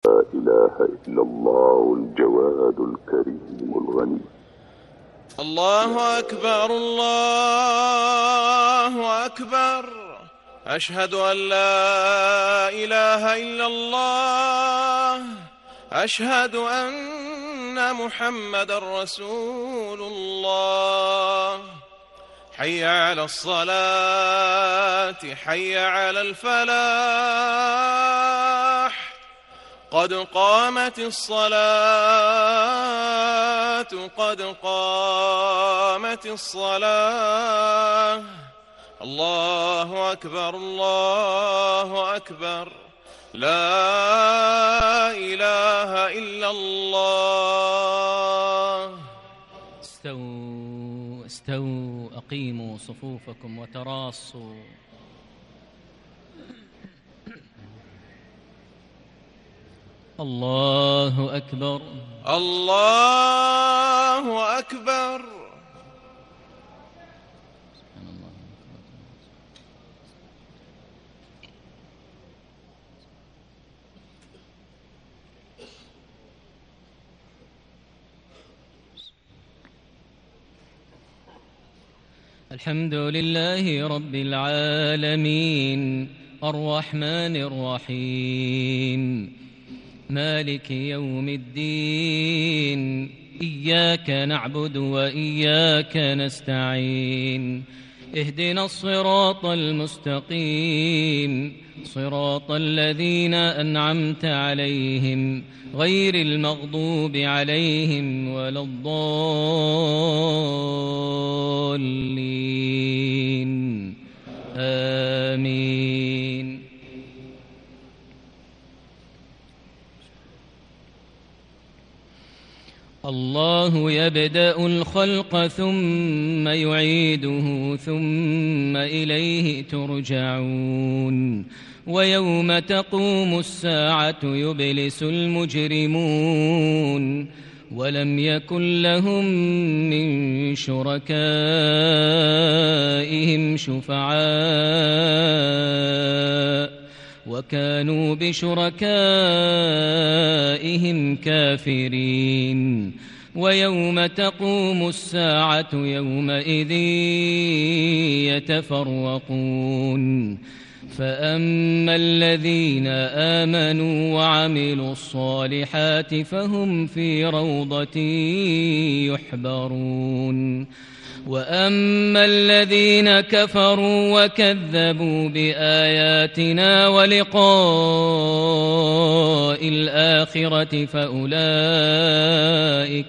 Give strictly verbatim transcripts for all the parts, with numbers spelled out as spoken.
إله إلا الله الجواد الكريم الغني. الله أكبر الله أكبر، أشهد أن لا إله إلا الله، أشهد أن محمد رسول الله. حي على الصلاة، حي على الفلاح، قد قامت الصلاة، قد قامت الصلاة. الله أكبر الله أكبر، لا إله إلا الله. استووا استووا أقيموا صفوفكم وتراصوا. الله أكبر الله أكبر. الحمد لله رب العالمين، الرحمن الرحيم، مالك يوم الدين. إياك نعبد وإياك نستعين، اهدنا الصراط المستقيم، صراط الذين أنعمت عليهم غير المغضوب عليهم ولا الضالين، آمين. الله يبدأ الخلق ثم يعيده ثم إليه ترجعون. ويوم تقوم الساعة يبلس المجرمون، ولم يكن لهم من شركائهم شفعاء وكانوا بشركائهم كافرين. ويوم تقوم الساعة يومئذ يتفرقون، فأما الذين آمنوا وعملوا الصالحات فهم في روضة يحبرون. وأما الذين كفروا وكذبوا بآياتنا ولقاء الآخرة فأولئك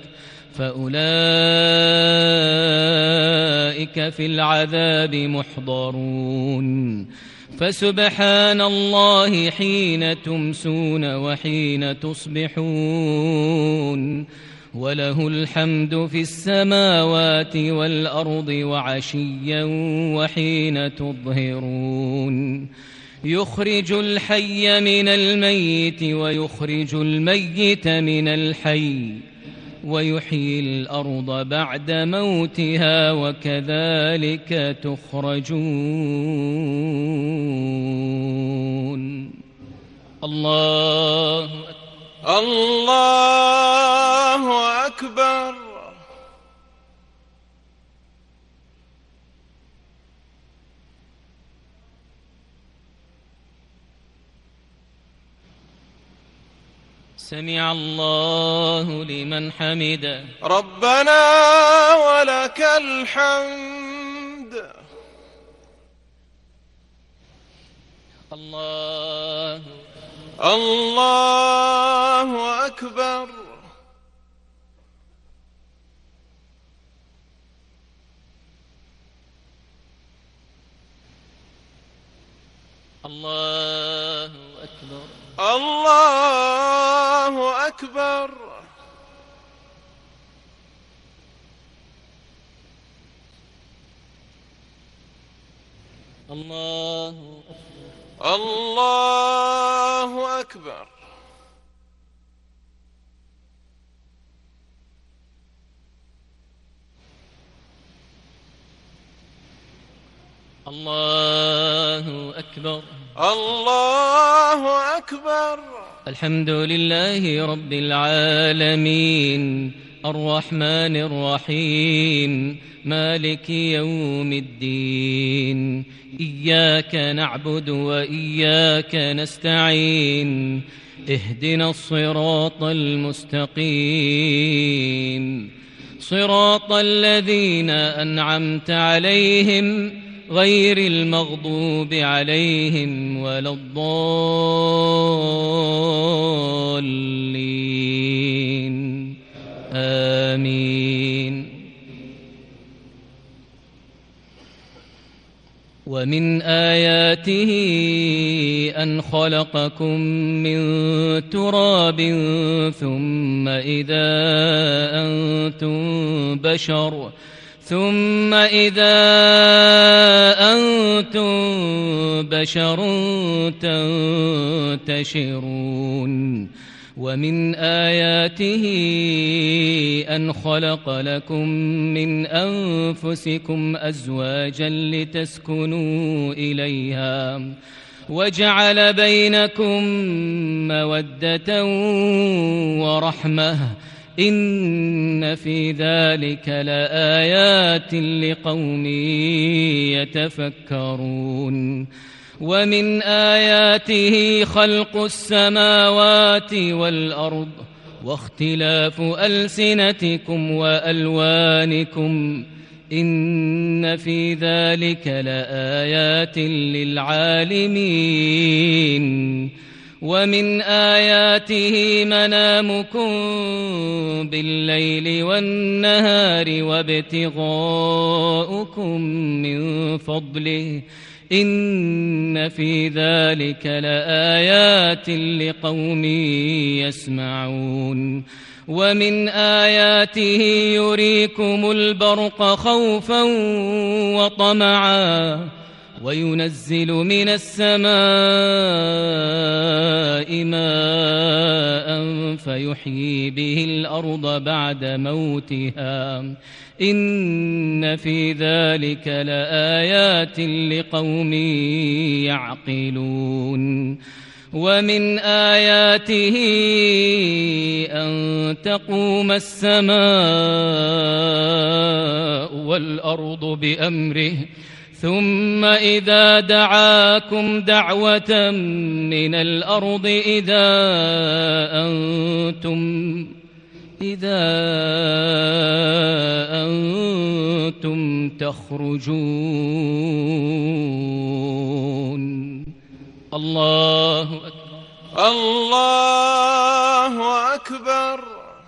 فأولئك في العذاب محضرون. فسبحان الله حين تمسون وحين تصبحون، وله الحمد في السماوات والأرض وعشيا وحين تظهرون. يخرج الحي من الميت ويخرج الميت من الحي ويحيي الأرض بعد موتها وكذلك تخرجون. الله الله أكبر. سمع الله لمن حمده. ربنا ولك الحمد. الله الله أكبر. الله أكبر. الله أكبر. الله الله أكبر. الله أكبر. الله أكبر. الحمد لله رب العالمين الرحمن الرحيم مالك يوم الدين إياك نعبد وإياك نستعين اهدنا الصراط المستقيم صراط الذين أنعمت عليهم غير المغضوب عليهم ولا الضالين آمين. ومن آياته أن خلقكم من تراب ثم إذا أنتم بشر ثم إذا أنتم بشر تنتشرون. ومن آياته أن خلق لكم من أنفسكم أزواجا لتسكنوا إليها وجعل بينكم مودة ورحمة إن في ذلك لآيات لقوم يتفكرون. ومن آياته خلق السماوات والأرض واختلاف ألسنتكم وألوانكم إن في ذلك لآيات للعالمين. ومن آياته منامكم بالليل والنهار وابتغاؤكم من فضله إن في ذلك لآيات لقوم يسمعون. ومن آياته يريكم البرق خوفا وطمعا وينزل من السماء ماء فيحيي به الأرض بعد موتها إن في ذلك لآيات لقوم يعقلون. ومن آياته أن تقوم السماء والأرض بأمره ثم إذا دعاكم دعوة من الأرض إذا أنتم إذا أنتم تخرجون. الله أكبر. الله أكبر.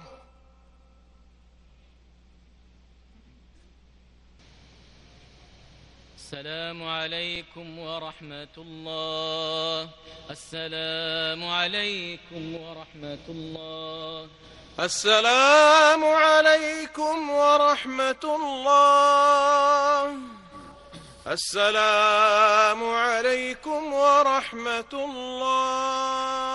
السلام عليكم ورحمة الله. السلام عليكم ورحمة الله. السلام عليكم ورحمة الله. السلام عليكم ورحمة الله.